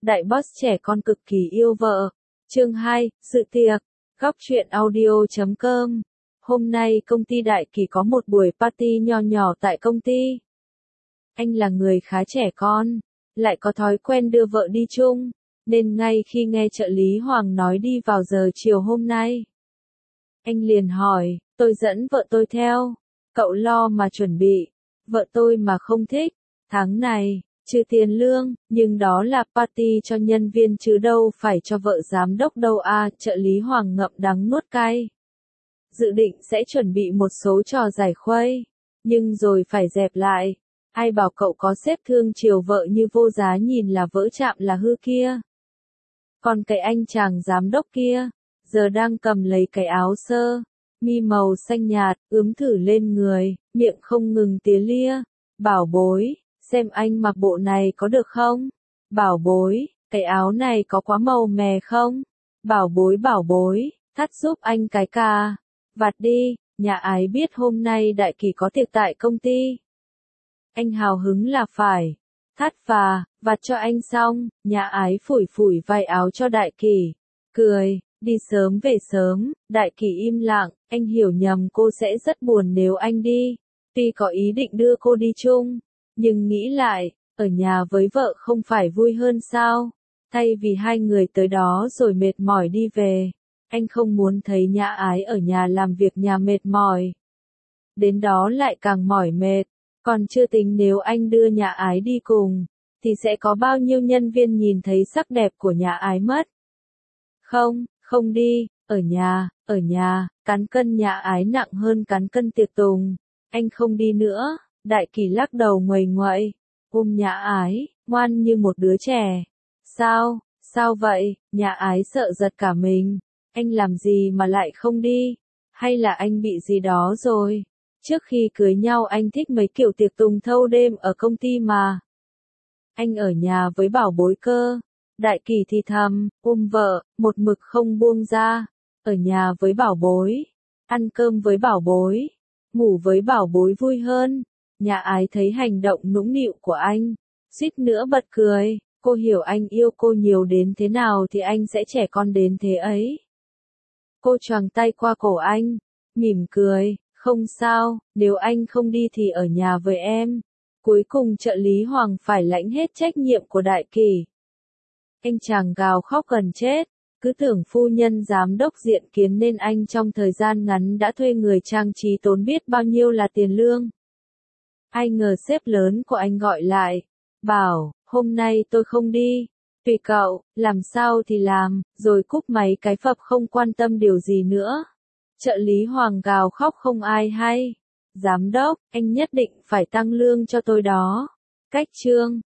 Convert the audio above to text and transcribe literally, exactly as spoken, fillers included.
Đại boss trẻ con cực kỳ yêu vợ. Chương hai, dự tiệc. Góc truyện audio chấm com. Hôm nay công ty Đại Kỳ có một buổi party nho nhỏ tại công ty. Anh là người khá trẻ con, lại có thói quen đưa vợ đi chung, nên ngay khi nghe trợ lý Hoàng nói đi vào giờ chiều hôm nay, anh liền hỏi, tôi dẫn vợ tôi theo, cậu lo mà chuẩn bị, vợ tôi mà không thích, tháng này, trừ tiền lương, nhưng đó là party cho nhân viên chứ đâu phải cho vợ giám đốc đâu à, trợ lý Hoàng ngậm đắng nuốt cay. Dự định sẽ chuẩn bị một số trò giải khuây, nhưng rồi phải dẹp lại. Ai bảo cậu có xếp thương chiều vợ như vô giá nhìn là vỡ chạm là hư kia. Còn cái anh chàng giám đốc kia, giờ đang cầm lấy cái áo sơ, mi màu xanh nhạt, ướm thử lên người, miệng không ngừng tía lia. Bảo bối, xem anh mặc bộ này có được không? Bảo bối, cái áo này có quá màu mè không? Bảo bối bảo bối, thắt giúp anh cái cà. Vặt đi, nhà ái biết hôm nay Đại Kỳ có tiệc tại công ty. Anh hào hứng là phải. Thắt và, vặt cho anh xong, nhà ái phủi phủi vai áo cho Đại Kỳ. Cười, đi sớm về sớm, Đại Kỳ im lặng, anh hiểu nhầm cô sẽ rất buồn nếu anh đi. Tuy có ý định đưa cô đi chung, nhưng nghĩ lại, ở nhà với vợ không phải vui hơn sao? Thay vì hai người tới đó rồi mệt mỏi đi về, anh không muốn thấy Nhã Ái ở nhà làm việc nhà mệt mỏi. Đến đó lại càng mỏi mệt. Còn chưa tính nếu anh đưa Nhã Ái đi cùng, thì sẽ có bao nhiêu nhân viên nhìn thấy sắc đẹp của Nhã Ái mất. Không, không đi, ở nhà, ở nhà, cán cân Nhã Ái nặng hơn cán cân tiệc tùng. Anh không đi nữa, Đại Kỳ lắc đầu nguầy nguậy, ôm Nhã Ái, ngoan như một đứa trẻ. Sao, sao vậy, Nhã Ái sợ giật cả mình, anh làm gì mà lại không đi, hay là anh bị gì đó rồi? Trước khi cưới nhau anh thích mấy kiểu tiệc tùng thâu đêm ở công ty mà. Anh ở nhà với bảo bối cơ. Đại Kỳ thì thầm, ôm vợ, một mực không buông ra. Ở nhà với bảo bối, ăn cơm với bảo bối, ngủ với bảo bối vui hơn. Nhà Ái thấy hành động nũng nịu của anh, suýt nữa bật cười. Cô hiểu anh yêu cô nhiều đến thế nào thì anh sẽ trẻ con đến thế ấy. Cô choàng tay qua cổ anh, mỉm cười. Không sao, nếu anh không đi thì ở nhà với em. Cuối cùng trợ lý Hoàng phải lãnh hết trách nhiệm của Đại Kỳ. Anh chàng gào khóc gần chết, cứ tưởng phu nhân giám đốc diện kiến nên anh trong thời gian ngắn đã thuê người trang trí tốn biết bao nhiêu là tiền lương. Ai ngờ sếp lớn của anh gọi lại, bảo, hôm nay tôi không đi, tùy cậu, làm sao thì làm, rồi cúp máy cái phập không quan tâm điều gì nữa. Trợ lý Hoàng gào khóc không ai hay. Giám đốc, anh nhất định phải tăng lương cho tôi đó. Cách chương.